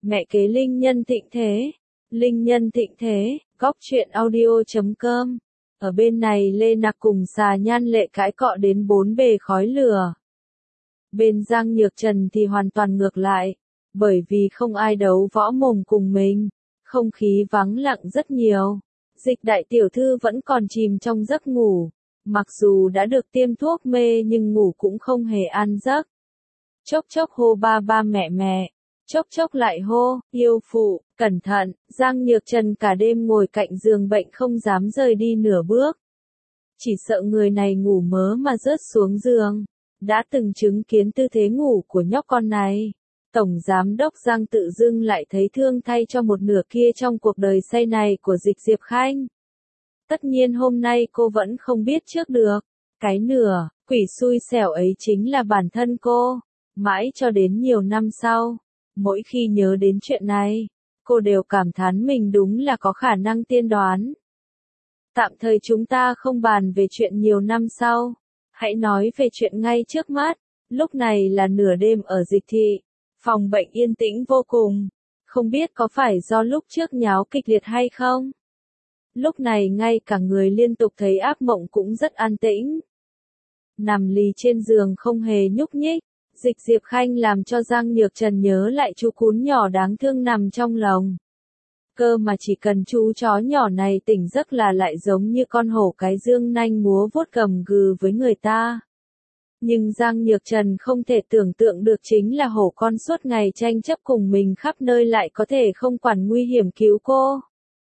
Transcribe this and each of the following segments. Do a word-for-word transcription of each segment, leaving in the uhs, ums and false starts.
Mẹ kế linh nhân thịnh thế. Linh nhân thịnh thế, góc truyện audio chấm com. Ở bên này Lê Nặc cùng Xà Nhan Lệ cãi cọ đến bốn bề khói lửa. Bên Giang Nhược Trần thì hoàn toàn ngược lại. Bởi vì không ai đấu võ mồm cùng mình. Không khí vắng lặng rất nhiều. Dịch đại tiểu thư vẫn còn chìm trong giấc ngủ. Mặc dù đã được tiêm thuốc mê nhưng ngủ cũng không hề an giấc. Chốc chốc hô ba ba mẹ mẹ. Chốc chốc lại hô, yêu phụ, cẩn thận. Giang Nhược Trần cả đêm ngồi cạnh giường bệnh không dám rời đi nửa bước. Chỉ sợ người này ngủ mớ mà rớt xuống giường. Đã từng chứng kiến tư thế ngủ của nhóc con này. Tổng giám đốc Giang tự dưng lại thấy thương thay cho một nửa kia trong cuộc đời say này của Dịch Diệp Khanh. Tất nhiên hôm nay cô vẫn không biết trước được. Cái nửa, quỷ xui xẻo ấy chính là bản thân cô. Mãi cho đến nhiều năm sau. Mỗi khi nhớ đến chuyện này, cô đều cảm thán mình đúng là có khả năng tiên đoán. Tạm thời chúng ta không bàn về chuyện nhiều năm sau. Hãy nói về chuyện ngay trước mắt. Lúc này là nửa đêm ở Dịch thị. Phòng bệnh yên tĩnh vô cùng. Không biết có phải do lúc trước nháo kịch liệt hay không? Lúc này ngay cả người liên tục thấy ác mộng cũng rất an tĩnh. Nằm lì trên giường không hề nhúc nhích. Dịch Diệp Khanh làm cho Giang Nhược Trần nhớ lại chú cún nhỏ đáng thương nằm trong lồng. Cơ mà chỉ cần chú chó nhỏ này tỉnh giấc là lại giống như con hổ cái dương nanh múa vuốt gầm gừ với người ta. Nhưng Giang Nhược Trần không thể tưởng tượng được chính là hổ con suốt ngày tranh chấp cùng mình khắp nơi lại có thể không quản nguy hiểm cứu cô.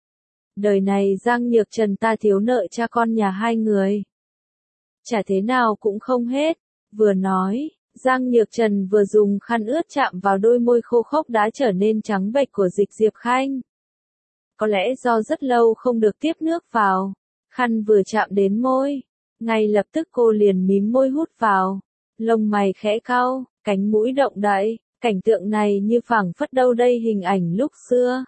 Đời này Giang Nhược Trần ta thiếu nợ cha con nhà hai người. Chả thế nào cũng không hết. Vừa nói, Giang Nhược Trần vừa dùng khăn ướt chạm vào đôi môi khô khốc đã trở nên trắng bệch của Dịch Diệp Khanh. Có lẽ do rất lâu không được tiếp nước vào, khăn vừa chạm đến môi, ngay lập tức cô liền mím môi hút vào, lông mày khẽ cau, cánh mũi động đậy, cảnh tượng này như phảng phất đâu đây hình ảnh lúc xưa.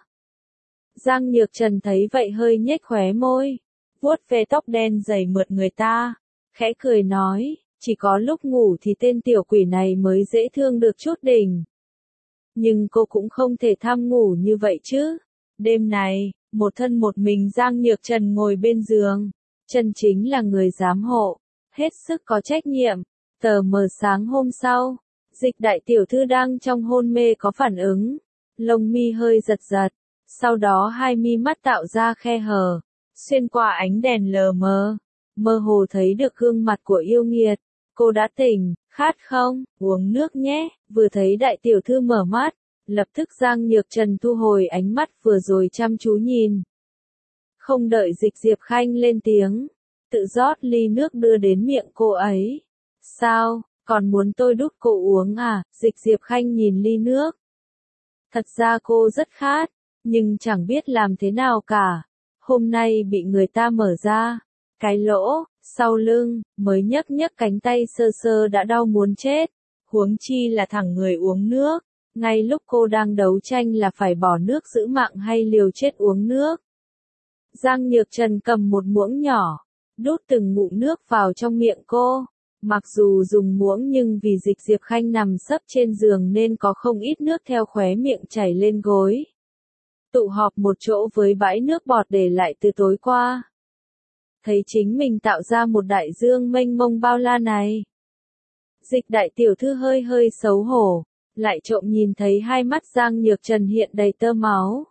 Giang Nhược Trần thấy vậy hơi nhếch khóe môi, vuốt ve tóc đen dày mượt người ta, khẽ cười nói. Chỉ có lúc ngủ thì tên tiểu quỷ này mới dễ thương được chút đỉnh. Nhưng cô cũng không thể tham ngủ như vậy chứ. Đêm này, một thân một mình Giang Nhược Trần ngồi bên giường. Chân chính là người giám hộ. Hết sức có trách nhiệm. Tờ mờ sáng hôm sau, Dịch đại tiểu thư đang trong hôn mê có phản ứng. Lông mi hơi giật giật. Sau đó hai mi mắt tạo ra khe hở. Xuyên qua ánh đèn lờ mờ. Mơ hồ thấy được gương mặt của yêu nghiệt. Cô đã tỉnh, khát không, uống nước nhé, vừa thấy đại tiểu thư mở mắt, lập tức Giang Nhược Trần thu hồi ánh mắt vừa rồi chăm chú nhìn. Không đợi Dịch Diệp Khanh lên tiếng, tự rót ly nước đưa đến miệng cô ấy. Sao, còn muốn tôi đút cô uống à, Dịch Diệp Khanh nhìn ly nước. Thật ra cô rất khát, nhưng chẳng biết làm thế nào cả. Hôm nay bị người ta mở ra, cái lỗ sau lưng, mới nhấc nhấc cánh tay sơ sơ đã đau muốn chết. Huống chi là thẳng người uống nước. Ngay lúc cô đang đấu tranh là phải bỏ nước giữ mạng hay liều chết uống nước. Giang Nhược Trần cầm một muỗng nhỏ, đút từng ngụm nước vào trong miệng cô. Mặc dù dùng muỗng nhưng vì Dịch Diệp Khanh nằm sấp trên giường nên có không ít nước theo khóe miệng chảy lên gối. Tụ họp một chỗ với bãi nước bọt để lại từ tối qua. Thấy chính mình tạo ra một đại dương mênh mông bao la này. Dịch đại tiểu thư hơi hơi xấu hổ, lại trộm nhìn thấy hai mắt Giang Nhược Trần hiện đầy tơ máu.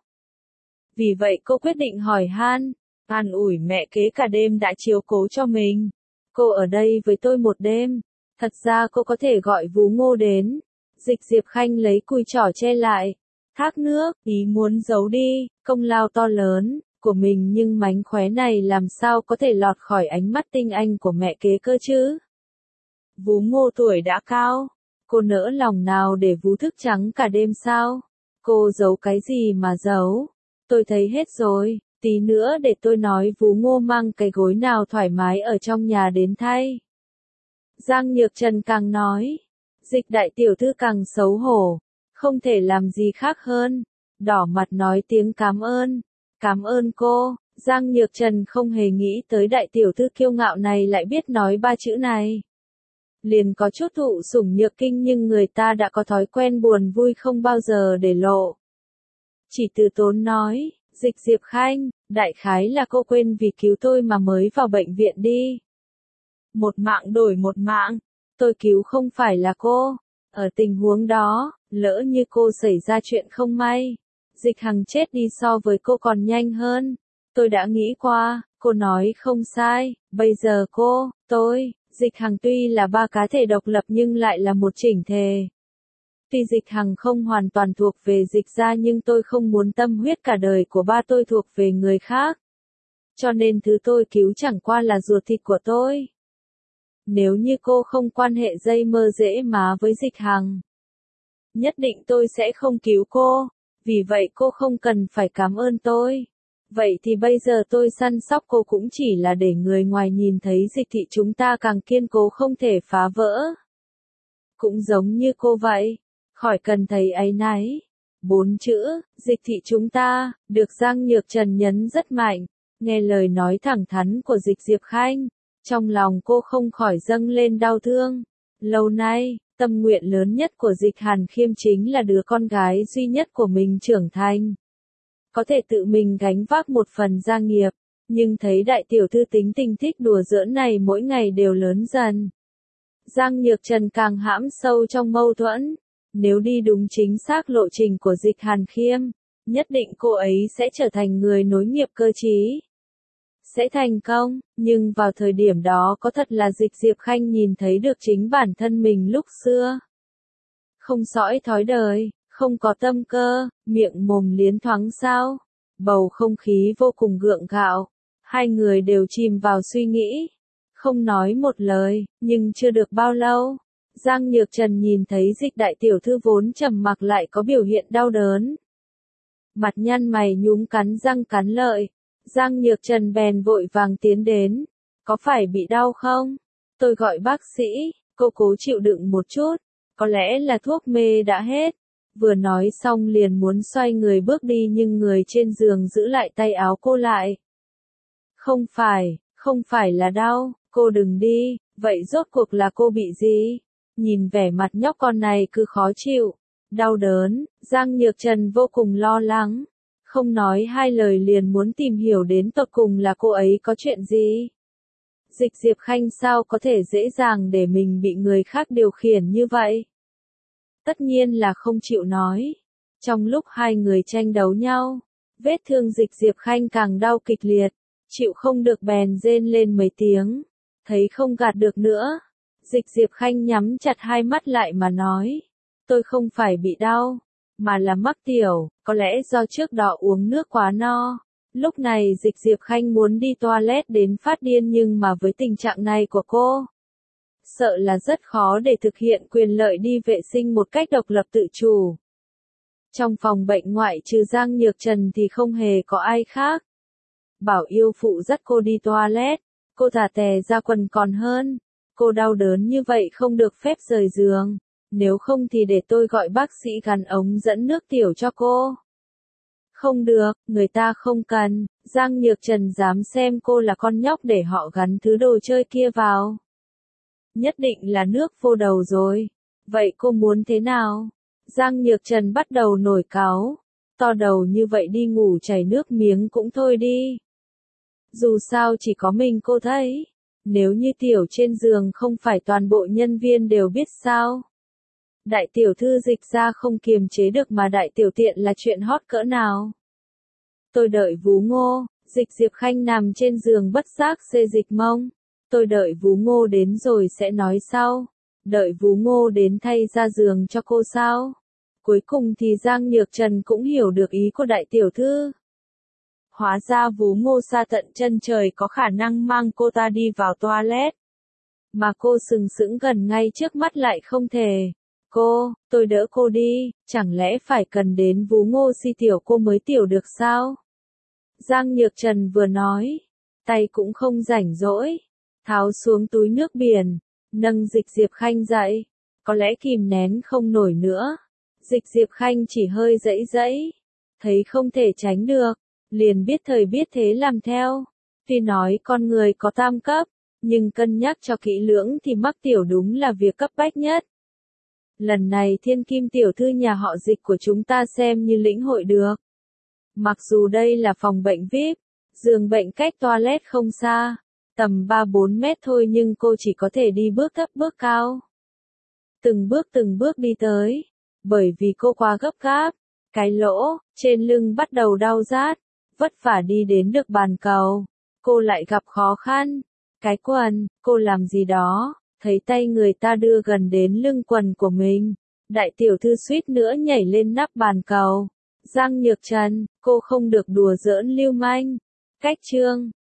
Vì vậy cô quyết định hỏi han, an ủi mẹ kế cả đêm đã chiếu cố cho mình. Cô ở đây với tôi một đêm, thật ra cô có thể gọi Vú Ngô đến. Dịch Diệp Khanh lấy cùi chỏ che lại, thác nước, ý muốn giấu đi, công lao to lớn của mình nhưng mánh khóe này làm sao có thể lọt khỏi ánh mắt tinh anh của mẹ kế cơ chứ. Vú Ngô tuổi đã cao, cô nỡ lòng nào để vú thức trắng cả đêm sao? Cô giấu cái gì mà giấu? Tôi thấy hết rồi, tí nữa để tôi nói Vú Ngô mang cái gối nào thoải mái ở trong nhà đến thay. Giang Nhược Trần càng nói, Dịch đại tiểu thư càng xấu hổ, không thể làm gì khác hơn, đỏ mặt nói tiếng cảm ơn. Cảm ơn cô. Giang Nhược Trần không hề nghĩ tới đại tiểu thư kiêu ngạo này lại biết nói ba chữ này. Liền có chút thụ sủng nhược kinh nhưng người ta đã có thói quen buồn vui không bao giờ để lộ. Chỉ từ tốn nói, Dịch Diệp Khanh, đại khái là cô quên vì cứu tôi mà mới vào bệnh viện đi. Một mạng đổi một mạng, tôi cứu không phải là cô. Ở tình huống đó, lỡ như cô xảy ra chuyện không may, Dịch Hằng chết đi so với cô còn nhanh hơn. Tôi đã nghĩ qua, cô nói không sai, bây giờ cô, tôi, Dịch Hằng tuy là ba cá thể độc lập nhưng lại là một chỉnh thể. Tuy Dịch Hằng không hoàn toàn thuộc về Dịch gia nhưng tôi không muốn tâm huyết cả đời của ba tôi thuộc về người khác. Cho nên thứ tôi cứu chẳng qua là ruột thịt của tôi. Nếu như cô không quan hệ dây mơ dễ má với Dịch Hằng, nhất định tôi sẽ không cứu cô, vì vậy cô không cần phải cảm ơn tôi. Vậy thì bây giờ tôi săn sóc cô cũng chỉ là để người ngoài nhìn thấy Dịch thị chúng ta càng kiên cố không thể phá vỡ. Cũng giống như cô vậy, khỏi cần thấy áy náy. Bốn chữ, Dịch thị chúng ta, được Giang Nhược Trần nhấn rất mạnh, nghe lời nói thẳng thắn của Dịch Diệp Khanh. Trong lòng cô không khỏi dâng lên đau thương. Lâu nay, tâm nguyện lớn nhất của Dịch Hàn Khiêm chính là đứa con gái duy nhất của mình trưởng thành. Có thể tự mình gánh vác một phần gia nghiệp, nhưng thấy đại tiểu thư tính tình thích đùa giỡn này mỗi ngày đều lớn dần. Giang Nhược Trần càng hãm sâu trong mâu thuẫn. Nếu đi đúng chính xác lộ trình của Dịch Hàn Khiêm, nhất định cô ấy sẽ trở thành người nối nghiệp cơ trí. Sẽ thành công, nhưng vào thời điểm đó có thật là Dịch Diệp Khanh nhìn thấy được chính bản thân mình lúc xưa. Không sõi thói đời, không có tâm cơ, miệng mồm liến thoáng sao. Bầu không khí vô cùng gượng gạo. Hai người đều chìm vào suy nghĩ. Không nói một lời, nhưng chưa được bao lâu. Giang Nhược Trần nhìn thấy Dịch đại tiểu thư vốn trầm mặc lại có biểu hiện đau đớn. Mặt nhăn mày nhúm cắn răng cắn lợi. Giang Nhược Trần bèn vội vàng tiến đến. Có phải bị đau không? Tôi gọi bác sĩ, cô cố chịu đựng một chút. Có lẽ là thuốc mê đã hết. Vừa nói xong liền muốn xoay người bước đi nhưng người trên giường giữ lại tay áo cô lại. Không phải, không phải là đau, cô đừng đi, vậy rốt cuộc là cô bị gì? Nhìn vẻ mặt nhóc con này cứ khó chịu, đau đớn, Giang Nhược Trần vô cùng lo lắng. Không nói hai lời liền muốn tìm hiểu đến tột cùng là cô ấy có chuyện gì. Dịch Diệp Khanh sao có thể dễ dàng để mình bị người khác điều khiển như vậy? Tất nhiên là không chịu nói. Trong lúc hai người tranh đấu nhau, vết thương Dịch Diệp Khanh càng đau kịch liệt, chịu không được bèn rên lên mấy tiếng. Thấy không gạt được nữa, Dịch Diệp Khanh nhắm chặt hai mắt lại mà nói. Tôi không phải bị đau, mà là mắc tiểu, có lẽ do trước đó uống nước quá no. Lúc này Dịch Diệp Khanh muốn đi toilet đến phát điên nhưng mà với tình trạng này của cô, sợ là rất khó để thực hiện quyền lợi đi vệ sinh một cách độc lập tự chủ. Trong phòng bệnh ngoại trừ Giang Nhược Trần thì không hề có ai khác. Bảo yêu phụ dắt cô đi toilet, cô thả tè ra quần còn hơn. Cô đau đớn như vậy không được phép rời giường, nếu không thì để tôi gọi bác sĩ gắn ống dẫn nước tiểu cho cô. Không được, người ta không cần, Giang Nhược Trần dám xem cô là con nhóc để họ gắn thứ đồ chơi kia vào. Nhất định là nước vô đầu rồi. Vậy cô muốn thế nào? Giang Nhược Trần bắt đầu nổi cáu. To đầu như vậy đi ngủ chảy nước miếng cũng thôi đi. Dù sao chỉ có mình cô thấy. Nếu như tiểu trên giường không phải toàn bộ nhân viên đều biết sao? Đại tiểu thư Dịch ra không kiềm chế được mà đại tiểu tiện là chuyện hot cỡ nào? Tôi đợi Vú Ngô, Dịch Diệp Khanh nằm trên giường bất giác xê dịch mông. Tôi đợi Vú Ngô đến rồi sẽ nói sau. Đợi Vú Ngô đến thay ra giường cho cô sao? Cuối cùng thì Giang Nhược Trần cũng hiểu được ý của đại tiểu thư. Hóa ra Vú Ngô xa tận chân trời có khả năng mang cô ta đi vào toilet. Mà cô sừng sững gần ngay trước mắt lại không thể. Cô, tôi đỡ cô đi, chẳng lẽ phải cần đến Vú Ngô si tiểu cô mới tiểu được sao? Giang Nhược Trần vừa nói, tay cũng không rảnh rỗi, tháo xuống túi nước biển, nâng Dịch Diệp Khanh dậy, có lẽ kìm nén không nổi nữa. Dịch Diệp Khanh chỉ hơi dãy dãy, thấy không thể tránh được, liền biết thời biết thế làm theo. Tuy nói con người có tam cấp, nhưng cân nhắc cho kỹ lưỡng thì mắc tiểu đúng là việc cấp bách nhất. Lần này thiên kim tiểu thư nhà họ Dịch của chúng ta xem như lĩnh hội được. Mặc dù đây là phòng bệnh vi ai pi, giường bệnh cách toilet không xa, tầm ba bốn mét thôi nhưng cô chỉ có thể đi bước thấp bước cao. Từng bước từng bước đi tới, bởi vì cô quá gấp gáp, cái lỗ trên lưng bắt đầu đau rát, vất vả đi đến được bàn cầu, cô lại gặp khó khăn. Cái quần, cô làm gì đó, thấy tay người ta đưa gần đến lưng quần của mình, đại tiểu thư suýt nữa nhảy lên nắp bàn cầu. Giang Nhược Trần, cô không được đùa giỡn lưu manh. Cách chương